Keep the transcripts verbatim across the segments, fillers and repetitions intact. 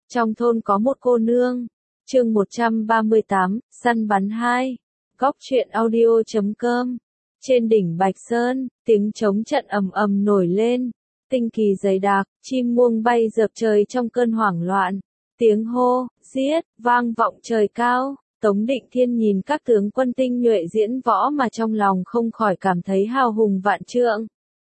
Trong thôn có một cô nương. Chương một trăm ba mươi tám, săn bắn hai. Góc truyện audio chấm com. Trên đỉnh Bạch Sơn, tiếng trống trận ầm ầm nổi lên. Tinh kỳ dày đặc, chim muông bay dợp trời trong cơn hoảng loạn. Tiếng hô, giết, vang vọng trời cao. Tống Định Thiên nhìn các tướng quân tinh nhuệ diễn võ mà trong lòng không khỏi cảm thấy hào hùng vạn trượng.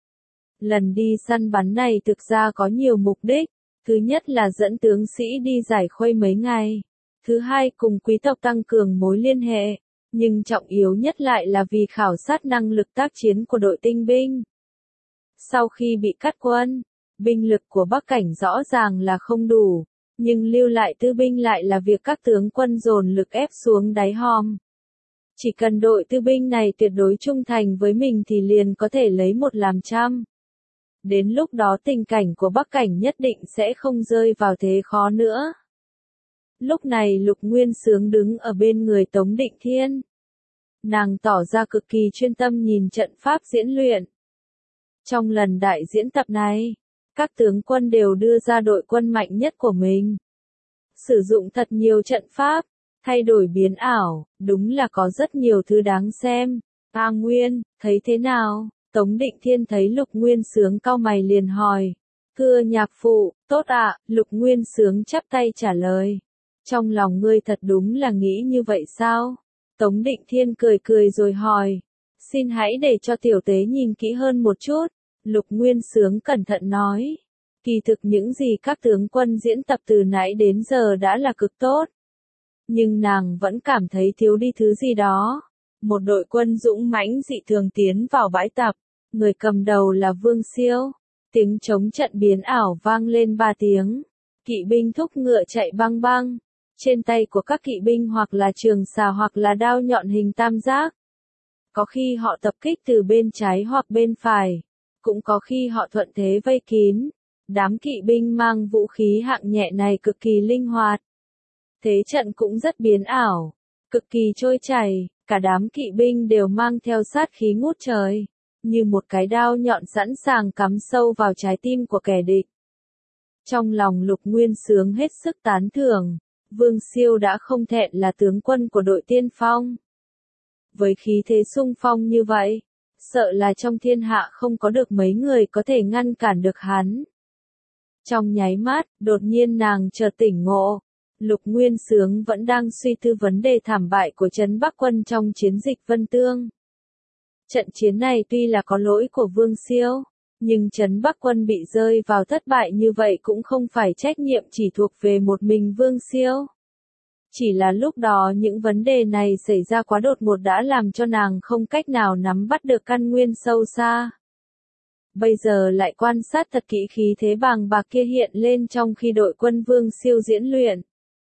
Lần đi săn bắn này thực ra có nhiều mục đích. Thứ nhất là dẫn tướng sĩ đi giải khuây mấy ngày. Thứ hai cùng quý tộc tăng cường mối liên hệ. Nhưng trọng yếu nhất lại là vì khảo sát năng lực tác chiến của đội tinh binh. Sau khi bị cắt quân, binh lực của Bắc Cảnh rõ ràng là không đủ. Nhưng lưu lại tư binh lại là việc các tướng quân dồn lực ép xuống đáy hòm. Chỉ cần đội tư binh này tuyệt đối trung thành với mình thì liền có thể lấy một làm trăm. Đến lúc đó tình cảnh của Bắc Cảnh nhất định sẽ không rơi vào thế khó nữa. Lúc này Lục Nguyên Xướng đứng ở bên người Tống Định Thiên. Nàng tỏ ra cực kỳ chuyên tâm nhìn trận pháp diễn luyện. Trong lần đại diễn tập này, các tướng quân đều đưa ra đội quân mạnh nhất của mình. Sử dụng thật nhiều trận pháp, thay đổi biến ảo, đúng là có rất nhiều thứ đáng xem. A Nguyên, thấy thế nào? Tống Định Thiên thấy Lục Nguyên Xướng cau mày liền hỏi. Thưa nhạc phụ, tốt ạ, Lục Nguyên Xướng chắp tay trả lời. Trong lòng ngươi thật đúng là nghĩ như vậy sao? Tống Định Thiên cười cười rồi hỏi. Xin hãy để cho tiểu tế nhìn kỹ hơn một chút. Lục Nguyên Xướng cẩn thận nói. Kỳ thực những gì các tướng quân diễn tập từ nãy đến giờ đã là cực tốt. Nhưng nàng vẫn cảm thấy thiếu đi thứ gì đó. Một đội quân dũng mãnh dị thường tiến vào bãi tập, người cầm đầu là Vương Siêu. Tiếng trống trận biến ảo vang lên ba tiếng. Kỵ binh thúc ngựa chạy băng băng. Trên tay của các kỵ binh hoặc là trường xà hoặc là đao nhọn hình tam giác. Có khi họ tập kích từ bên trái hoặc bên phải. Cũng có khi họ thuận thế vây kín. Đám kỵ binh mang vũ khí hạng nhẹ này cực kỳ linh hoạt. Thế trận cũng rất biến ảo, cực kỳ trôi chảy. Cả đám kỵ binh đều mang theo sát khí ngút trời, như một cái đao nhọn sẵn sàng cắm sâu vào trái tim của kẻ địch. Trong lòng Lục Nguyên Xướng hết sức tán thưởng, Vương Siêu đã không thẹn là tướng quân của đội tiên phong. Với khí thế xung phong như vậy, sợ là trong thiên hạ không có được mấy người có thể ngăn cản được hắn. Trong nháy mắt, đột nhiên nàng chợt tỉnh ngộ. Lục Nguyên Xướng vẫn đang suy tư vấn đề thảm bại của Trấn Bắc Quân trong chiến dịch Vân Tương. Trận chiến này tuy là có lỗi của Vương Siêu, nhưng Trấn Bắc Quân bị rơi vào thất bại như vậy cũng không phải trách nhiệm chỉ thuộc về một mình Vương Siêu. Chỉ là lúc đó những vấn đề này xảy ra quá đột ngột đã làm cho nàng không cách nào nắm bắt được căn nguyên sâu xa. Bây giờ lại quan sát thật kỹ khí thế bàng bạc kia hiện lên trong khi đội quân Vương Siêu diễn luyện.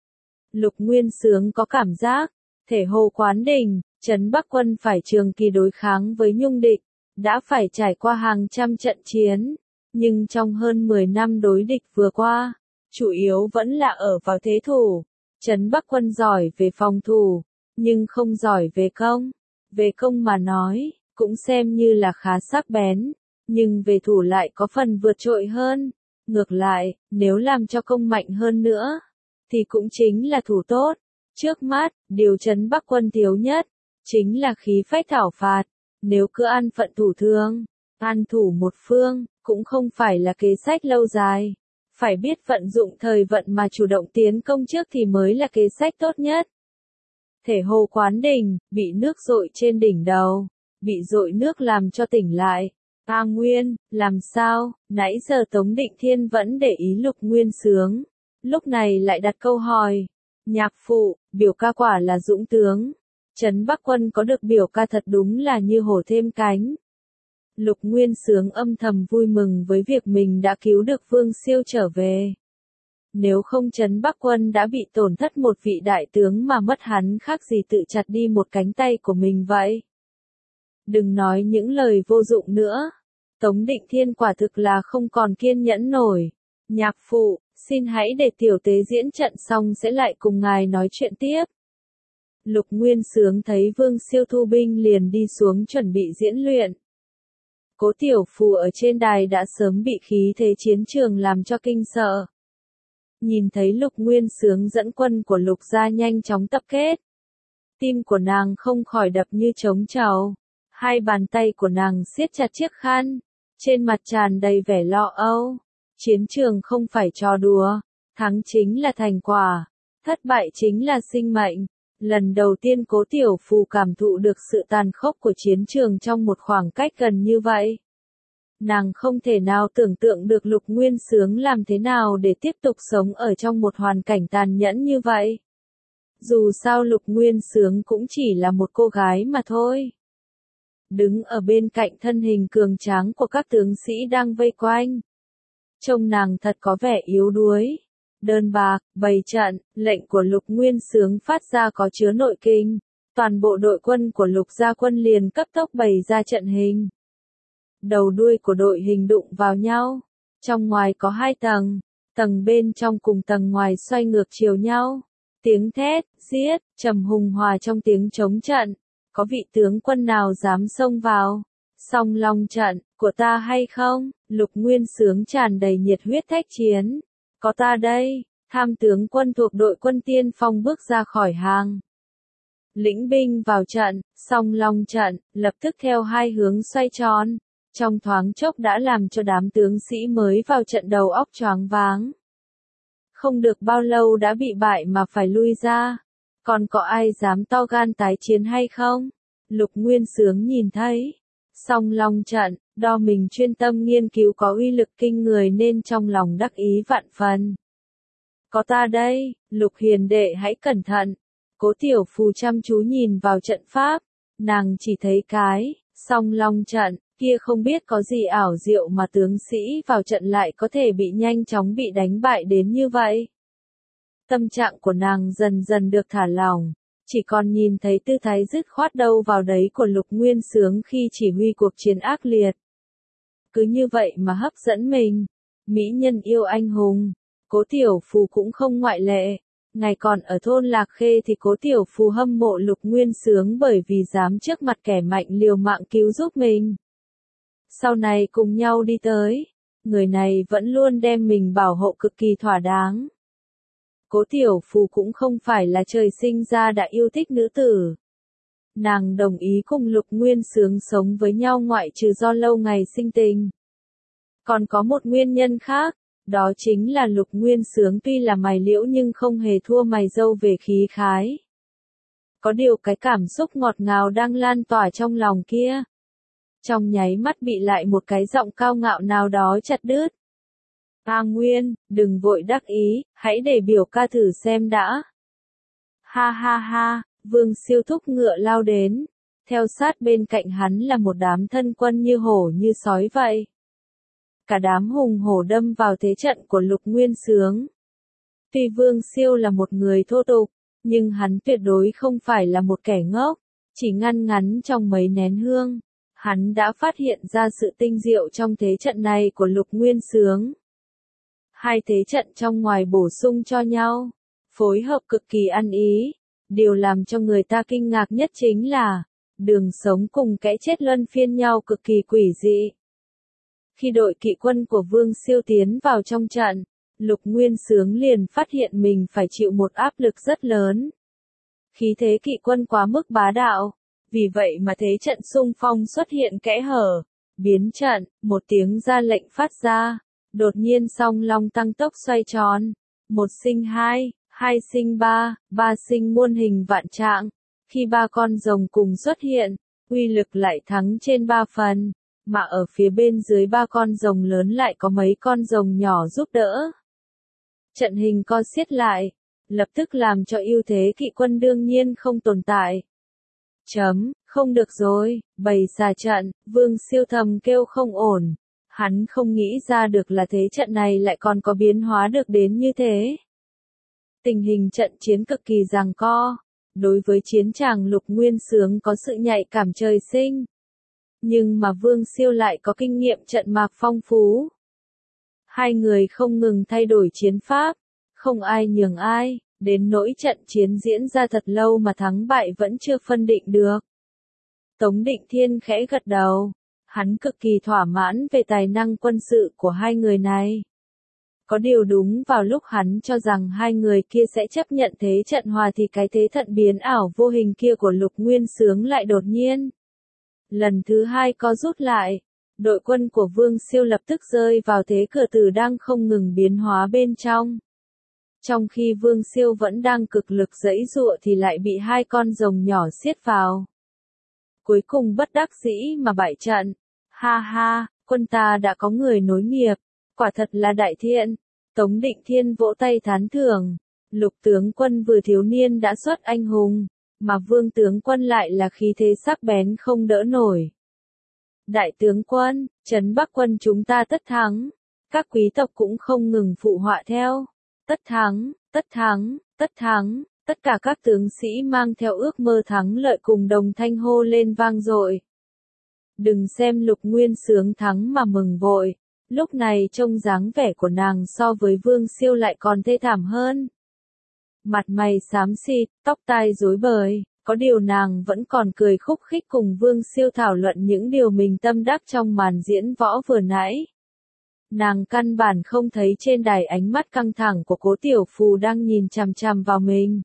Lục Nguyên Xướng có cảm giác, thể hồ quán đỉnh, Trấn Bắc Quân phải trường kỳ đối kháng với Nhung địch, đã phải trải qua hàng trăm trận chiến, nhưng trong hơn mười năm đối địch vừa qua, chủ yếu vẫn là ở vào thế thủ. Trấn Bắc Quân giỏi về phòng thủ, nhưng không giỏi về công. Về công mà nói, cũng xem như là khá sắc bén, nhưng về thủ lại có phần vượt trội hơn. Ngược lại, nếu làm cho công mạnh hơn nữa, thì cũng chính là thủ tốt. Trước mắt, điều Trấn Bắc Quân thiếu nhất, chính là khí phách thảo phạt. Nếu cứ ăn phận thủ thường, ăn thủ một phương, cũng không phải là kế sách lâu dài. Phải biết vận dụng thời vận mà chủ động tiến công trước thì mới là kế sách tốt nhất. Thể hồ quán đỉnh, bị nước dội trên đỉnh đầu, bị dội nước làm cho tỉnh lại. A Nguyên, làm sao? Nãy giờ Tống Định Thiên vẫn để ý Lục Nguyên Xướng. Lúc này lại đặt câu hỏi. Nhạc phụ, biểu ca quả là dũng tướng. Trấn Bắc Quân có được biểu ca thật đúng là như hổ thêm cánh. Lục Nguyên Xướng âm thầm vui mừng với việc mình đã cứu được Vương Siêu trở về. Nếu không Trấn Bắc Quân đã bị tổn thất một vị đại tướng mà mất hắn khác gì tự chặt đi một cánh tay của mình vậy. Đừng nói những lời vô dụng nữa. Tống Định Thiên quả thực là không còn kiên nhẫn nổi. Nhạc phụ, xin hãy để tiểu tế diễn trận xong sẽ lại cùng ngài nói chuyện tiếp. Lục Nguyên Xướng thấy Vương Siêu thu binh liền đi xuống chuẩn bị diễn luyện. Cố Tiểu Phù ở trên đài đã sớm bị khí thế chiến trường làm cho kinh sợ. nhìn thấy Lục Nguyên Xướng dẫn quân của Lục gia nhanh chóng tập kết. Tim của nàng không khỏi đập như trống trầu, hai bàn tay của nàng siết chặt chiếc khăn, trên mặt tràn đầy vẻ lo âu. Chiến trường không phải trò đùa, thắng chính là thành quả, thất bại chính là sinh mệnh. Lần đầu tiên Cố Tiểu Phù cảm thụ được sự tàn khốc của chiến trường trong một khoảng cách gần như vậy. Nàng không thể nào tưởng tượng được Lục Nguyên Xướng làm thế nào để tiếp tục sống ở trong một hoàn cảnh tàn nhẫn như vậy. Dù sao Lục Nguyên Xướng cũng chỉ là một cô gái mà thôi. Đứng ở bên cạnh thân hình cường tráng của các tướng sĩ đang vây quanh. Trông nàng thật có vẻ yếu đuối. Đơn bạc, bày trận, lệnh của Lục Nguyên Xướng phát ra có chứa nội kinh. Toàn bộ đội quân của Lục gia quân liền cấp tốc bày ra trận hình. Đầu đuôi của đội hình đụng vào nhau. Trong ngoài có hai tầng, tầng bên trong cùng tầng ngoài xoay ngược chiều nhau. Tiếng thét, giết, trầm hùng hòa trong tiếng chống trận. Có vị tướng quân nào dám xông vào? Song Long trận, của ta hay không? Lục Nguyên Xướng tràn đầy nhiệt huyết thách chiến. Có ta đây, tham tướng quân thuộc đội quân tiên phong bước ra khỏi hàng. Lĩnh binh vào trận, Song Long trận, lập tức theo hai hướng xoay tròn. Trong thoáng chốc đã làm cho đám tướng sĩ mới vào trận đầu óc choáng váng. Không được bao lâu đã bị bại mà phải lui ra. Còn có ai dám to gan tái chiến hay không? Lục Nguyên Xướng nhìn thấy Song Long trận, đo mình chuyên tâm nghiên cứu có uy lực kinh người nên trong lòng đắc ý vạn phần. Có ta đây, Lục hiền đệ hãy cẩn thận. Cố Tiểu Phù chăm chú nhìn vào trận pháp, nàng chỉ thấy cái Song Long trận kia không biết có gì ảo diệu mà tướng sĩ vào trận lại có thể bị nhanh chóng bị đánh bại đến như vậy. Tâm trạng của nàng dần dần được thả lỏng, chỉ còn nhìn thấy tư thái dứt khoát đâu vào đấy của Lục Nguyên Xướng khi chỉ huy cuộc chiến ác liệt. Cứ như vậy mà hấp dẫn mình. Mỹ nhân yêu anh hùng, Cố Tiểu Phù cũng không ngoại lệ. Ngày còn ở thôn Lạc Khê thì Cố Tiểu Phù hâm mộ Lục Nguyên Xướng bởi vì dám trước mặt kẻ mạnh liều mạng cứu giúp mình. Sau này cùng nhau đi tới, người này vẫn luôn đem mình bảo hộ cực kỳ thỏa đáng. Cố Tiểu Phù cũng không phải là trời sinh ra đã yêu thích nữ tử. Nàng đồng ý cùng Lục Nguyên Xướng sống với nhau ngoại trừ do lâu ngày sinh tình. Còn có một nguyên nhân khác, đó chính là Lục Nguyên Xướng tuy là mày liễu nhưng không hề thua mày dâu về khí khái. Có điều cái cảm xúc ngọt ngào đang lan tỏa trong lòng kia. Trong nháy mắt bị lại một cái giọng cao ngạo nào đó chặt đứt. A Nguyên, đừng vội đắc ý, hãy để biểu ca thử xem đã. Ha ha ha, Vương Siêu thúc ngựa lao đến. Theo sát bên cạnh hắn là một đám thân quân như hổ như sói vậy. Cả đám hùng hổ đâm vào thế trận của Lục Nguyên Xướng. Tuy Vương Siêu là một người thô tục, nhưng hắn tuyệt đối không phải là một kẻ ngốc. Chỉ ngăn ngắn trong mấy nén hương, hắn đã phát hiện ra sự tinh diệu trong thế trận này của Lục Nguyên Xướng. Hai thế trận trong ngoài bổ sung cho nhau, phối hợp cực kỳ ăn ý. Điều làm cho người ta kinh ngạc nhất chính là, đường sống cùng kẽ chết luân phiên nhau cực kỳ quỷ dị. Khi đội kỵ quân của Vương Siêu tiến vào trong trận, Lục Nguyên Xướng liền phát hiện mình phải chịu một áp lực rất lớn. Khí thế kỵ quân quá mức bá đạo, vì vậy mà thế trận xung phong xuất hiện kẽ hở, biến trận, một tiếng ra lệnh phát ra, đột nhiên Song Long tăng tốc xoay tròn, một sinh hai, hai sinh ba, ba sinh muôn hình vạn trạng, khi ba con rồng cùng xuất hiện, uy lực lại thắng trên ba phần, mà ở phía bên dưới ba con rồng lớn lại có mấy con rồng nhỏ giúp đỡ. Trận hình co xiết lại, lập tức làm cho ưu thế kỵ quân đương nhiên không tồn tại. Chấm, không được rồi, bày xà trận, Vương Siêu thầm kêu không ổn. Hắn không nghĩ ra được là thế trận này lại còn có biến hóa được đến như thế. Tình hình trận chiến cực kỳ giằng co. Đối với chiến tràng Lục Nguyên Xướng có sự nhạy cảm trời sinh. Nhưng mà Vương Siêu lại có kinh nghiệm trận mạc phong phú. Hai người không ngừng thay đổi chiến pháp, không ai nhường ai, đến nỗi trận chiến diễn ra thật lâu mà thắng bại vẫn chưa phân định được. Tống Định Thiên khẽ gật đầu, hắn cực kỳ thỏa mãn về tài năng quân sự của hai người này. Có điều đúng vào lúc hắn cho rằng hai người kia sẽ chấp nhận thế trận hòa thì cái thế thận biến ảo vô hình kia của Lục Nguyên Xướng lại đột nhiên. Lần thứ hai co rút lại, đội quân của Vương Siêu lập tức rơi vào thế cửa tử đang không ngừng biến hóa bên trong. Trong khi Vương Siêu vẫn đang cực lực giãy giụa thì lại bị hai con rồng nhỏ siết vào. Cuối cùng bất đắc dĩ mà bại trận. Ha ha, quân ta đã có người nối nghiệp, quả thật là đại thiện. Tống Định Thiên vỗ tay thán thưởng, Lục tướng quân vừa thiếu niên đã xuất anh hùng, mà Vương tướng quân lại là khí thế sắc bén không đỡ nổi. Đại tướng quân, trấn Bắc quân chúng ta tất thắng, các quý tộc cũng không ngừng phụ họa theo. Tất thắng, tất thắng, tất thắng, tất cả các tướng sĩ mang theo ước mơ thắng lợi cùng đồng thanh hô lên vang dội. Đừng xem Lục Nguyên Xướng thắng mà mừng vội, lúc này trông dáng vẻ của nàng so với Vương Siêu lại còn thê thảm hơn. Mặt mày xám xịt, tóc tai rối bời, có điều nàng vẫn còn cười khúc khích cùng Vương Siêu thảo luận những điều mình tâm đắc trong màn diễn võ vừa nãy. Nàng căn bản không thấy trên đài ánh mắt căng thẳng của Cố Tiểu Phù đang nhìn chằm chằm vào mình.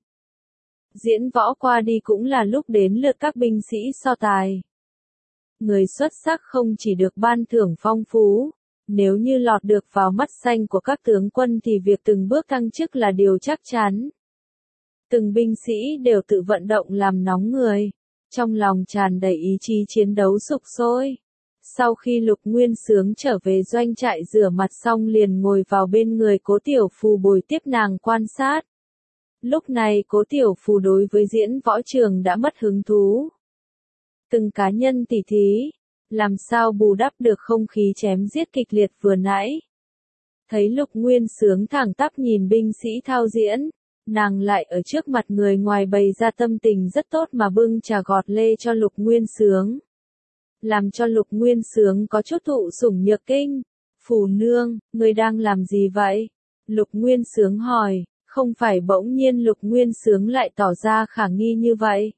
Diễn võ qua đi cũng là lúc đến lượt các binh sĩ so tài. Người xuất sắc không chỉ được ban thưởng phong phú, nếu như lọt được vào mắt xanh của các tướng quân thì việc từng bước thăng chức là điều chắc chắn. Từng binh sĩ đều tự vận động làm nóng người, trong lòng tràn đầy ý chí chiến đấu sục sôi. Sau khi Lục Nguyên Xướng trở về doanh trại rửa mặt xong liền ngồi vào bên người Cố Tiểu Phù bồi tiếp nàng quan sát. Lúc này Cố Tiểu Phù đối với diễn võ trường đã mất hứng thú. Từng cá nhân tỉ thí, làm sao bù đắp được không khí chém giết kịch liệt vừa nãy. Thấy Lục Nguyên Xướng thẳng tắp nhìn binh sĩ thao diễn, nàng lại ở trước mặt người ngoài bày ra tâm tình rất tốt mà bưng trà gọt lê cho Lục Nguyên Xướng. Làm cho Lục Nguyên Xướng có chút thụ sủng nhược kinh. Phù nương, người đang làm gì vậy? Lục Nguyên Xướng hỏi, không phải bỗng nhiên Lục Nguyên Xướng lại tỏ ra khả nghi như vậy.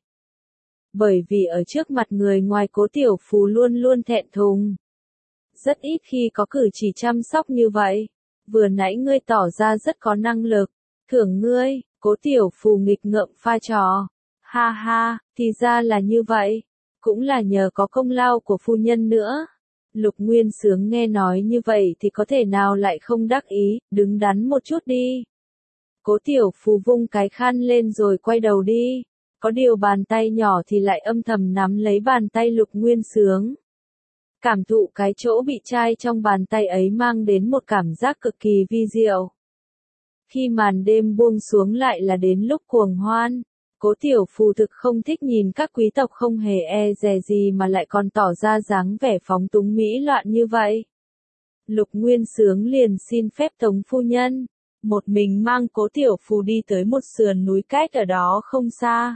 Bởi vì ở trước mặt người ngoài Cố Tiểu Phù luôn luôn thẹn thùng. Rất ít khi có cử chỉ chăm sóc như vậy. Vừa nãy ngươi tỏ ra rất có năng lực. Thưởng ngươi, Cố Tiểu Phù nghịch ngợm pha trò. Ha ha, thì ra là như vậy. Cũng là nhờ có công lao của phu nhân nữa. Lục Nguyên Xướng nghe nói như vậy thì có thể nào lại không đắc ý, đứng đắn một chút đi. Cố Tiểu Phù vung cái khăn lên rồi quay đầu đi. Có điều bàn tay nhỏ thì lại âm thầm nắm lấy bàn tay Lục Nguyên Xướng. Cảm thụ cái chỗ bị chai trong bàn tay ấy mang đến một cảm giác cực kỳ vi diệu. Khi màn đêm buông xuống lại là đến lúc cuồng hoan. Cố Tiểu Phù thực không thích nhìn các quý tộc không hề e dè gì mà lại còn tỏ ra dáng vẻ phóng túng mỹ loạn như vậy. Lục Nguyên Xướng liền xin phép Tống phu nhân, một mình mang Cố Tiểu Phù đi tới một sườn núi cách ở đó không xa.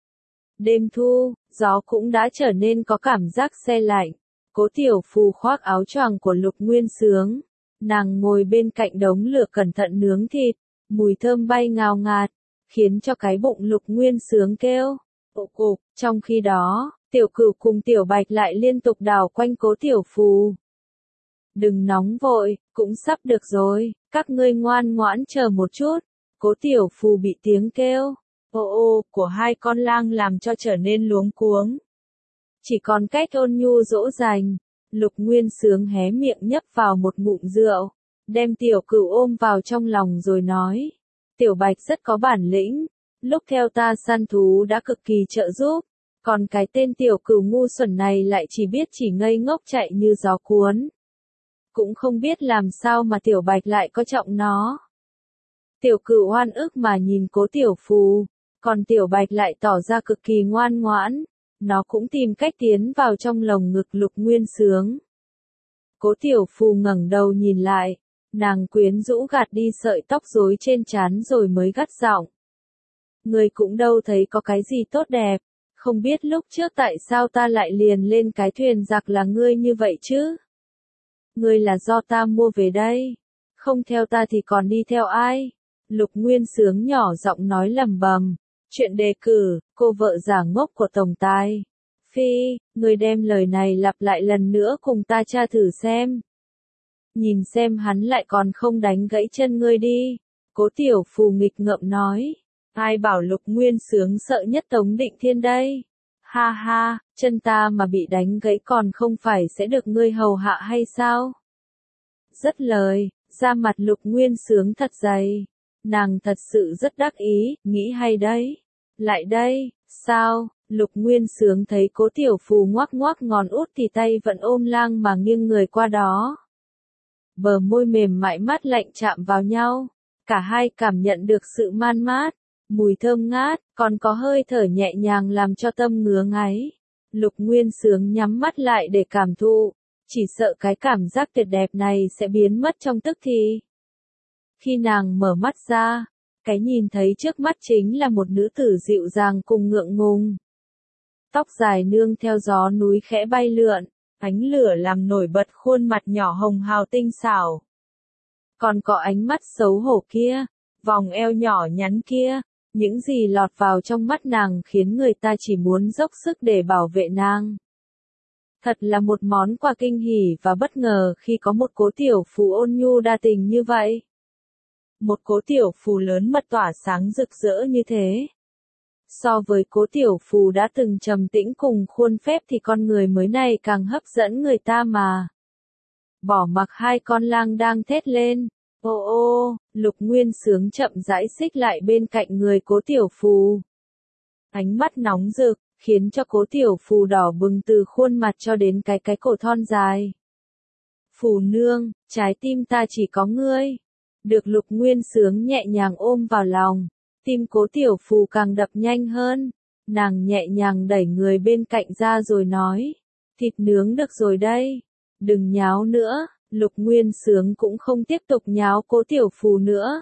Đêm thu, gió cũng đã trở nên có cảm giác se lạnh. Cố Tiểu Phù khoác áo choàng của Lục Nguyên Xướng. Nàng ngồi bên cạnh đống lửa cẩn thận nướng thịt, mùi thơm bay ngào ngạt, khiến cho cái bụng Lục Nguyên Xướng kêu ồ cục. Trong khi đó, Tiểu Cửu cùng Tiểu Bạch lại liên tục đảo quanh Cố Tiểu Phù. Đừng nóng vội, cũng sắp được rồi, các ngươi ngoan ngoãn chờ một chút. Cố Tiểu Phù bị tiếng kêu ô ô của hai con lang làm cho trở nên luống cuống. Chỉ còn cách ôn nhu dỗ dành, Lục Nguyên Xướng hé miệng nhấp vào một ngụm rượu, đem Tiểu Cửu ôm vào trong lòng rồi nói. Tiểu Bạch rất có bản lĩnh, lúc theo ta săn thú đã cực kỳ trợ giúp, còn cái tên Tiểu Cửu ngu xuẩn này lại chỉ biết chỉ ngây ngốc chạy như gió cuốn. Cũng không biết làm sao mà Tiểu Bạch lại có trọng nó. Tiểu Cửu oan ức mà nhìn Cố Tiểu Phù, còn Tiểu Bạch lại tỏ ra cực kỳ ngoan ngoãn, nó cũng tìm cách tiến vào trong lồng ngực Lục Nguyên Xướng. Cố Tiểu Phù ngẩng đầu nhìn lại, nàng quyến rũ gạt đi sợi tóc rối trên trán rồi mới gắt giọng. Ngươi cũng đâu thấy có cái gì tốt đẹp, không biết lúc trước tại sao ta lại liền lên cái thuyền giặc là ngươi như vậy chứ? Ngươi là do ta mua về đây, không theo ta thì còn đi theo ai? Lục Nguyên Xướng nhỏ giọng nói lầm bầm. Chuyện đề cử, cô vợ giả ngốc của tổng tài. Phi, người đem lời này lặp lại lần nữa cùng ta tra thử xem. nhìn xem hắn lại còn không đánh gãy chân ngươi đi. Cố Tiểu Phù nghịch ngợm nói, ai bảo Lục Nguyên Sướng sợ nhất Tống Định Thiên đây. Ha ha, chân ta mà bị đánh gãy còn không phải sẽ được ngươi hầu hạ hay sao? Rất lời, da mặt Lục Nguyên Sướng thật dày. Nàng thật sự rất đắc ý, nghĩ hay đấy. Lại đây, sao? Lục Nguyên Sướng thấy Cố Tiểu Phù ngoác ngoác ngón út thì tay vẫn ôm lang mà nghiêng người qua đó. Bờ môi mềm mại mát lạnh chạm vào nhau. Cả hai cảm nhận được sự man mát, mùi thơm ngát, còn có hơi thở nhẹ nhàng làm cho tâm ngứa ngáy. Lục Nguyên Sướng nhắm mắt lại để cảm thụ, chỉ sợ cái cảm giác tuyệt đẹp này sẽ biến mất trong tức thì. Khi nàng mở mắt ra, cái nhìn thấy trước mắt chính là một nữ tử dịu dàng cùng ngượng ngùng. Tóc dài nương theo gió núi khẽ bay lượn, ánh lửa làm nổi bật khuôn mặt nhỏ hồng hào tinh xảo. Còn có ánh mắt xấu hổ kia, vòng eo nhỏ nhắn kia, những gì lọt vào trong mắt nàng khiến người ta chỉ muốn dốc sức để bảo vệ nàng. Thật là một món quà kinh hỉ và bất ngờ khi có một Cố Tiểu Phù ôn nhu đa tình như vậy. Một Cố Tiểu Phù lớn mật tỏa sáng rực rỡ như thế. So với Cố Tiểu Phù đã từng trầm tĩnh cùng khuôn phép thì con người mới này càng hấp dẫn người ta mà. Bỏ mặc hai con lang đang thét lên. Ô ô, Lục Nguyên Sướng chậm rãi xích lại bên cạnh người Cố Tiểu Phù. Ánh mắt nóng rực, khiến cho Cố Tiểu Phù đỏ bừng từ khuôn mặt cho đến cái cái cổ thon dài. Phù nương, trái tim ta chỉ có ngươi. Được Lục Nguyên Sướng nhẹ nhàng ôm vào lòng, tim Cố Tiểu Phù càng đập nhanh hơn. Nàng nhẹ nhàng đẩy người bên cạnh ra rồi nói, thịt nướng được rồi đây, đừng nháo nữa. Lục Nguyên Sướng cũng không tiếp tục nháo Cố Tiểu Phù nữa.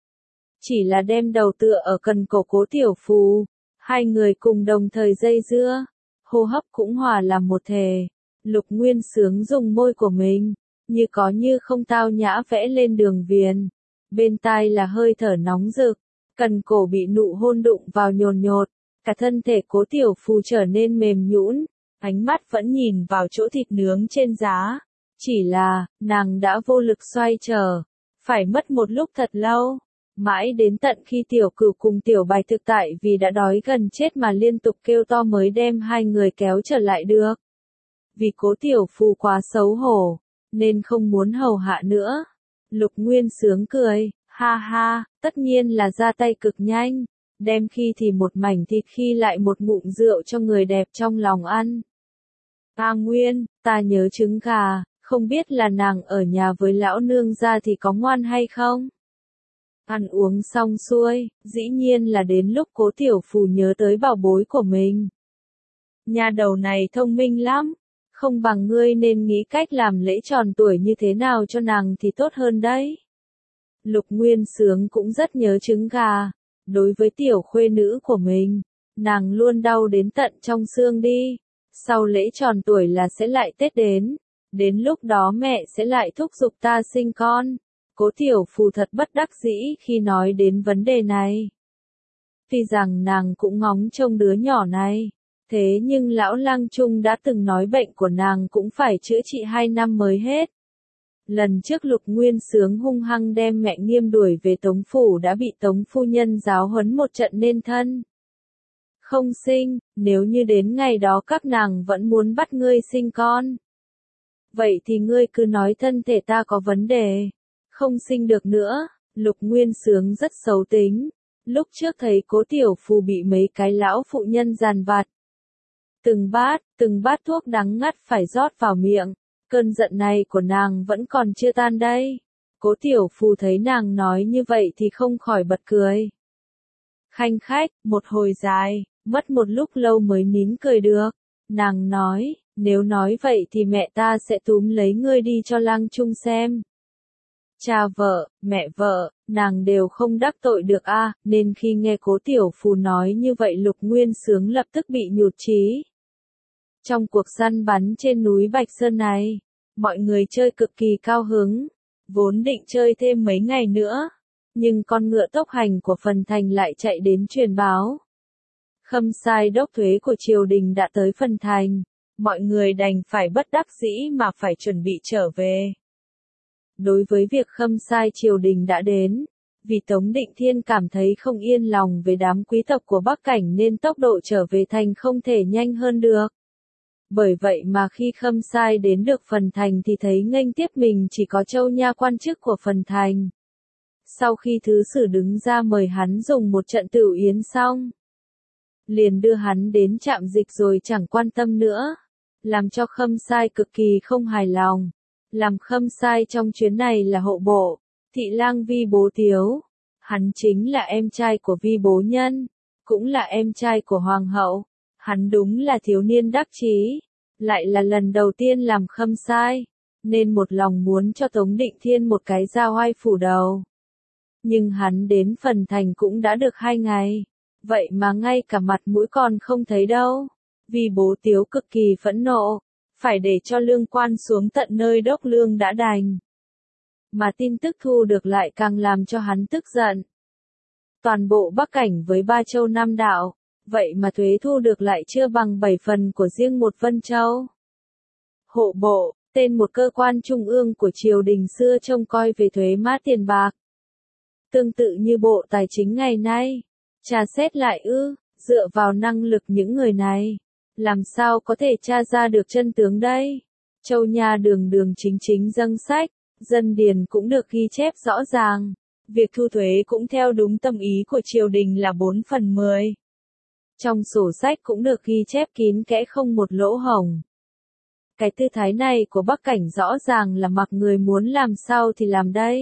Chỉ là đem đầu tựa ở cần cổ Cố Tiểu Phù. Hai người cùng đồng thời dây dưa. Hô hấp cũng hòa làm một thể. Lục Nguyên Sướng dùng môi của mình, như có như không tao nhã vẽ lên đường viền. Bên tai là hơi thở nóng rực. Cần cổ bị nụ hôn đụng vào nhồn nhột. Cả thân thể Cố Tiểu Phù trở nên mềm nhũn. Ánh mắt vẫn nhìn vào chỗ thịt nướng trên giá. Chỉ là, nàng đã vô lực xoay trở, phải mất một lúc thật lâu, mãi đến tận khi Tiểu Cửu cùng Tiểu Bạch thực tại vì đã đói gần chết mà liên tục kêu to mới đem hai người kéo trở lại được. Vì Cố Tiểu Phù quá xấu hổ, nên không muốn hầu hạ nữa. Lục Nguyên Sướng cười, ha ha, tất nhiên là ra tay cực nhanh, đem khi thì một mảnh thịt khi lại một ngụm rượu cho người đẹp trong lòng ăn. A Nguyên, ta nhớ trứng gà. Không biết là nàng ở nhà với lão nương gia thì có ngoan hay không? Ăn uống xong xuôi, dĩ nhiên là đến lúc Cố Tiểu Phù nhớ tới bảo bối của mình. Nhà đầu này thông minh lắm, không bằng ngươi nên nghĩ cách làm lễ tròn tuổi như thế nào cho nàng thì tốt hơn đấy. Lục Nguyên Sướng cũng rất nhớ trứng gà, đối với tiểu khuê nữ của mình, nàng luôn đau đến tận trong xương đi. Sau lễ tròn tuổi là sẽ lại Tết đến. Đến lúc đó mẹ sẽ lại thúc giục ta sinh con. Cố Tiểu Phù thật bất đắc dĩ khi nói đến vấn đề này. Tuy rằng nàng cũng ngóng trông đứa nhỏ này, thế nhưng lão lang trung đã từng nói bệnh của nàng cũng phải chữa trị hai năm mới hết. Lần trước Lục Nguyên Sướng hung hăng đem mẹ Nghiêm đuổi về Tống Phủ đã bị Tống phu nhân giáo huấn một trận nên thân. Không sinh, nếu như đến ngày đó các nàng vẫn muốn bắt ngươi sinh con. Vậy thì ngươi cứ nói thân thể ta có vấn đề, không sinh được nữa. Lục Nguyên Sướng rất xấu tính, lúc trước thấy Cố Tiểu Phù bị mấy cái lão phụ nhân giàn vặt. Từng bát, từng bát thuốc đắng ngắt phải rót vào miệng, cơn giận này của nàng vẫn còn chưa tan đây. Cố Tiểu Phù thấy nàng nói như vậy thì không khỏi bật cười. Khanh khách, một hồi dài, mất một lúc lâu mới nín cười được. Nàng nói, nếu nói vậy thì mẹ ta sẽ túm lấy ngươi đi cho lang trung xem. Cha vợ, mẹ vợ, nàng đều không đắc tội được a, à, nên khi nghe Cố Tiểu Phù nói như vậy Lục Nguyên Sướng lập tức bị nhụt chí. Trong cuộc săn bắn trên núi Bạch Sơn này, mọi người chơi cực kỳ cao hứng, vốn định chơi thêm mấy ngày nữa, nhưng con ngựa tốc hành của Phần Thành lại chạy đến truyền báo. Khâm sai đốc thuế của triều đình đã tới Phần Thành, mọi người đành phải bất đắc dĩ mà phải chuẩn bị trở về. Đối với việc khâm sai triều đình đã đến, vì Tống Định Thiên cảm thấy không yên lòng về đám quý tộc của Bắc Cảnh nên tốc độ trở về thành không thể nhanh hơn được. Bởi vậy mà khi khâm sai đến được phần thành thì thấy nghênh tiếp mình chỉ có Châu Nha quan chức của phần thành. Sau khi thứ sử đứng ra mời hắn dùng một trận tửu yến xong, liền đưa hắn đến trạm dịch rồi chẳng quan tâm nữa, làm cho khâm sai cực kỳ không hài lòng. Làm khâm sai trong chuyến này là hộ bộ, thị lang Vi Bố Tiếu. Hắn chính là em trai của Vi Bố Nhân, cũng là em trai của Hoàng hậu. Hắn đúng là thiếu niên đắc chí, lại là lần đầu tiên làm khâm sai, nên một lòng muốn cho Tống Định Thiên một cái giao oai phủ đầu. Nhưng hắn đến phần thành cũng đã được hai ngày, vậy mà ngay cả mặt mũi còn không thấy đâu. Vi Bố Tiếu cực kỳ phẫn nộ, phải để cho lương quan xuống tận nơi đốc lương đã đành. Mà tin tức thu được lại càng làm cho hắn tức giận. Toàn bộ Bắc Cảnh với ba châu Nam đạo, vậy mà thuế thu được lại chưa bằng bảy phần của riêng một Vân Châu. Hộ bộ, tên một cơ quan trung ương của triều đình xưa trông coi về thuế má tiền bạc. Tương tự như Bộ Tài chính ngày nay, tra xét lại ư, dựa vào năng lực những người này, làm sao có thể tra ra được chân tướng đây? Châu Nha đường đường chính chính dâng sách, dân điền cũng được ghi chép rõ ràng. Việc thu thuế cũng theo đúng tâm ý của triều đình là bốn phần mười. Trong sổ sách cũng được ghi chép kín kẽ không một lỗ hổng. Cái tư thái này của Bắc Cảnh rõ ràng là mặc người muốn làm sao thì làm đây.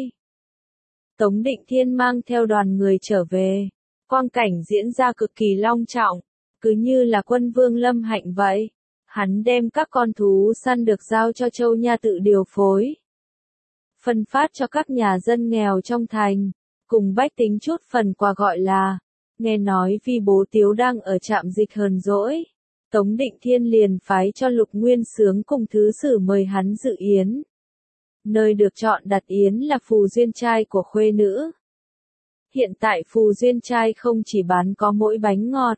Tống Định Thiên mang theo đoàn người trở về. Quang cảnh diễn ra cực kỳ long trọng, cứ như là quân vương lâm hạnh vậy. Hắn đem các con thú săn được giao cho Châu Nha tự điều phối, phân phát cho các nhà dân nghèo trong thành, cùng bách tính chút phần quà gọi là. Nghe nói Vi Bố Tiếu đang ở trạm dịch hờn dỗi, Tống Định Thiên liền phái cho Lục Nguyên Xướng cùng thứ sử mời hắn dự yến. Nơi được chọn đặt yến là Phù Duyên Trai của khuê nữ. Hiện tại Phù Duyên Trai không chỉ bán có mỗi bánh ngọt,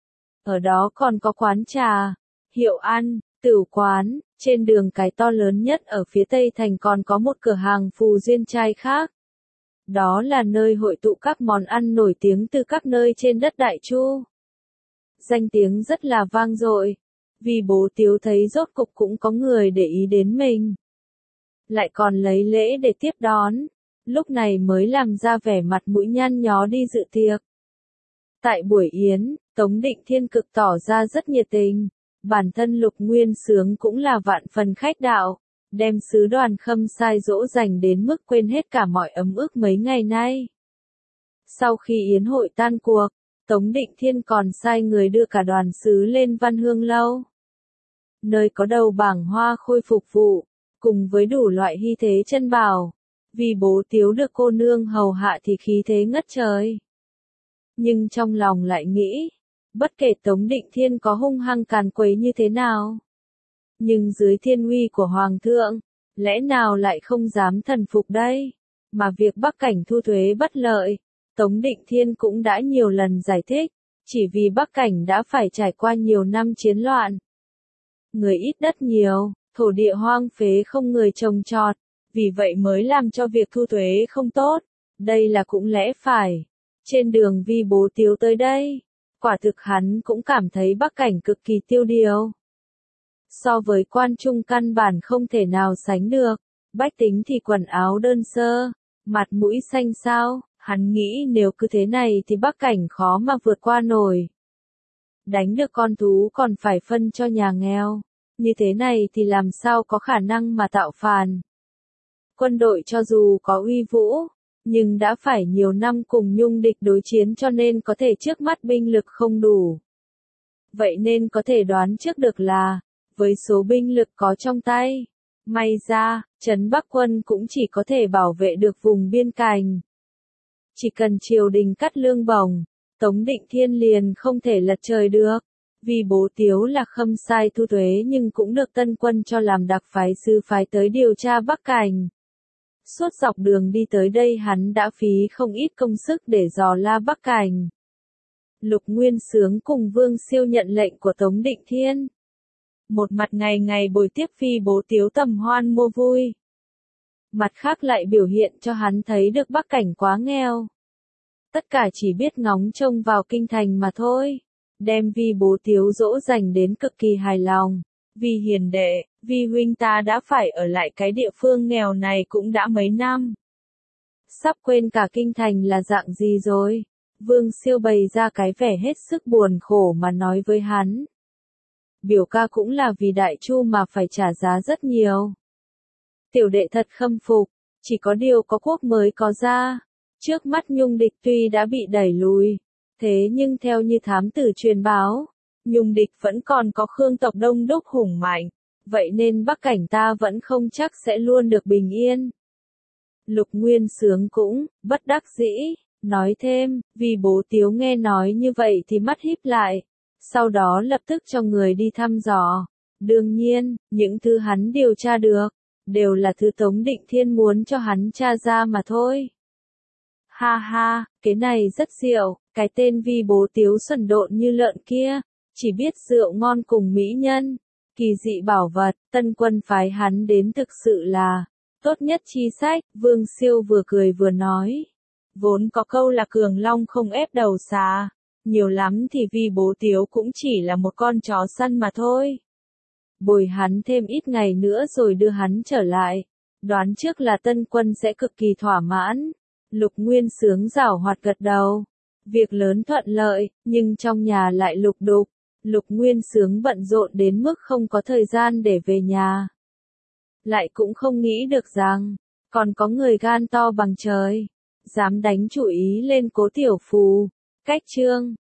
ở đó còn có quán trà, hiệu ăn, tửu quán. Trên đường cái to lớn nhất ở phía tây thành còn có một cửa hàng Phù Duyên Trai khác. Đó là nơi hội tụ các món ăn nổi tiếng từ các nơi trên đất Đại Chu. Danh tiếng rất là vang dội. Vi Bố Tiếu thấy rốt cục cũng có người để ý đến mình, lại còn lấy lễ để tiếp đón, lúc này mới làm ra vẻ mặt mũi nhăn nhó đi dự tiệc. Tại buổi yến, Tống Định Thiên cực tỏ ra rất nhiệt tình. Bản thân Lục Nguyên Xướng cũng là vạn phần khách đạo, đem sứ đoàn khâm sai dỗ dành đến mức quên hết cả mọi ấm ức mấy ngày nay. Sau khi yến hội tan cuộc, Tống Định Thiên còn sai người đưa cả đoàn sứ lên Văn Hương Lâu, nơi có đầu bảng hoa khôi phục vụ, cùng với đủ loại hy thế chân bảo. Vi Bố Tiếu được cô nương hầu hạ thì khí thế ngất trời. Nhưng trong lòng lại nghĩ, bất kể Tống Định Thiên có hung hăng càn quấy như thế nào, nhưng dưới thiên uy của Hoàng thượng, lẽ nào lại không dám thần phục đây? Mà việc Bắc Cảnh thu thuế bất lợi, Tống Định Thiên cũng đã nhiều lần giải thích, chỉ vì Bắc Cảnh đã phải trải qua nhiều năm chiến loạn. Người ít đất nhiều, thổ địa hoang phế không người trồng trọt, vì vậy mới làm cho việc thu thuế không tốt. Đây là cũng lẽ phải. Trên đường Vi Bố Tiếu tới đây, quả thực hắn cũng cảm thấy Bắc Cảnh cực kỳ tiêu điều. So với quan trung căn bản không thể nào sánh được, bách tính thì quần áo đơn sơ, mặt mũi xanh xao, hắn nghĩ nếu cứ thế này thì Bắc Cảnh khó mà vượt qua nổi. Đánh được con thú còn phải phân cho nhà nghèo, như thế này thì làm sao có khả năng mà tạo phản. Quân đội cho dù có uy vũ, nhưng đã phải nhiều năm cùng nhung địch đối chiến cho nên có thể trước mắt binh lực không đủ. Vậy nên có thể đoán trước được là, với số binh lực có trong tay, may ra, trấn Bắc quân cũng chỉ có thể bảo vệ được vùng biên cảnh. Chỉ cần triều đình cắt lương bổng, Tống Định Thiên liền không thể lật trời được. Vì Bố Tiếu là khâm sai thu thuế nhưng cũng được tân quân cho làm đặc phái sư phái tới điều tra Bắc Cảnh. Suốt dọc đường đi tới đây hắn đã phí không ít công sức để dò la Bắc Cảnh. Lục Nguyên Xướng cùng Vương Siêu nhận lệnh của Tống Định Thiên. Một mặt ngày ngày bồi tiếp Phi Bố Tiếu tầm hoan mua vui. mặt khác lại biểu hiện cho hắn thấy được Bắc Cảnh quá nghèo. Tất cả chỉ biết ngóng trông vào kinh thành mà thôi. Đem Vi Bố Tiếu dỗ dành đến cực kỳ hài lòng. Vì hiền đệ, vì huynh ta đã phải ở lại cái địa phương nghèo này cũng đã mấy năm. Sắp quên cả kinh thành là dạng gì rồi. Vương Siêu bày ra cái vẻ hết sức buồn khổ mà nói với hắn. Biểu ca cũng là vì Đại Chu mà phải trả giá rất nhiều. Tiểu đệ thật khâm phục, chỉ có điều có quốc mới có ra. Trước mắt Nhung địch tuy đã bị đẩy lùi, thế nhưng theo như thám tử truyền báo, Nhung địch vẫn còn có Khương tộc đông đúc hùng mạnh, vậy nên Bắc Cảnh ta vẫn không chắc sẽ luôn được bình yên. Lục Nguyên Sướng cũng, bất đắc dĩ, nói thêm, vì Bố Tiếu nghe nói như vậy thì mắt híp lại, sau đó lập tức cho người đi thăm dò. Đương nhiên, những thứ hắn điều tra được, đều là thứ Tống Định Thiên muốn cho hắn tra ra mà thôi. Ha ha, cái này rất diệu, cái tên Vi Bố Tiếu xuẩn độn như lợn kia, chỉ biết rượu ngon cùng mỹ nhân, kỳ dị bảo vật, Tân Quân phái hắn đến thực sự là tốt nhất chi sách. Vương Siêu vừa cười vừa nói, vốn có câu là cường long không ép đầu xà, nhiều lắm thì Vi Bố Tiếu cũng chỉ là một con chó săn mà thôi. Bồi hắn thêm ít ngày nữa rồi đưa hắn trở lại, đoán trước là Tân Quân sẽ cực kỳ thỏa mãn. Lục Nguyên Sướng giảo hoạt gật đầu. Việc lớn thuận lợi, nhưng trong nhà lại lục đục. Lục Nguyên Sướng bận rộn đến mức không có thời gian để về nhà. Lại cũng không nghĩ được rằng, còn có người gan to bằng trời, dám đánh chủ ý lên Cố Tiểu Phù. Cách chương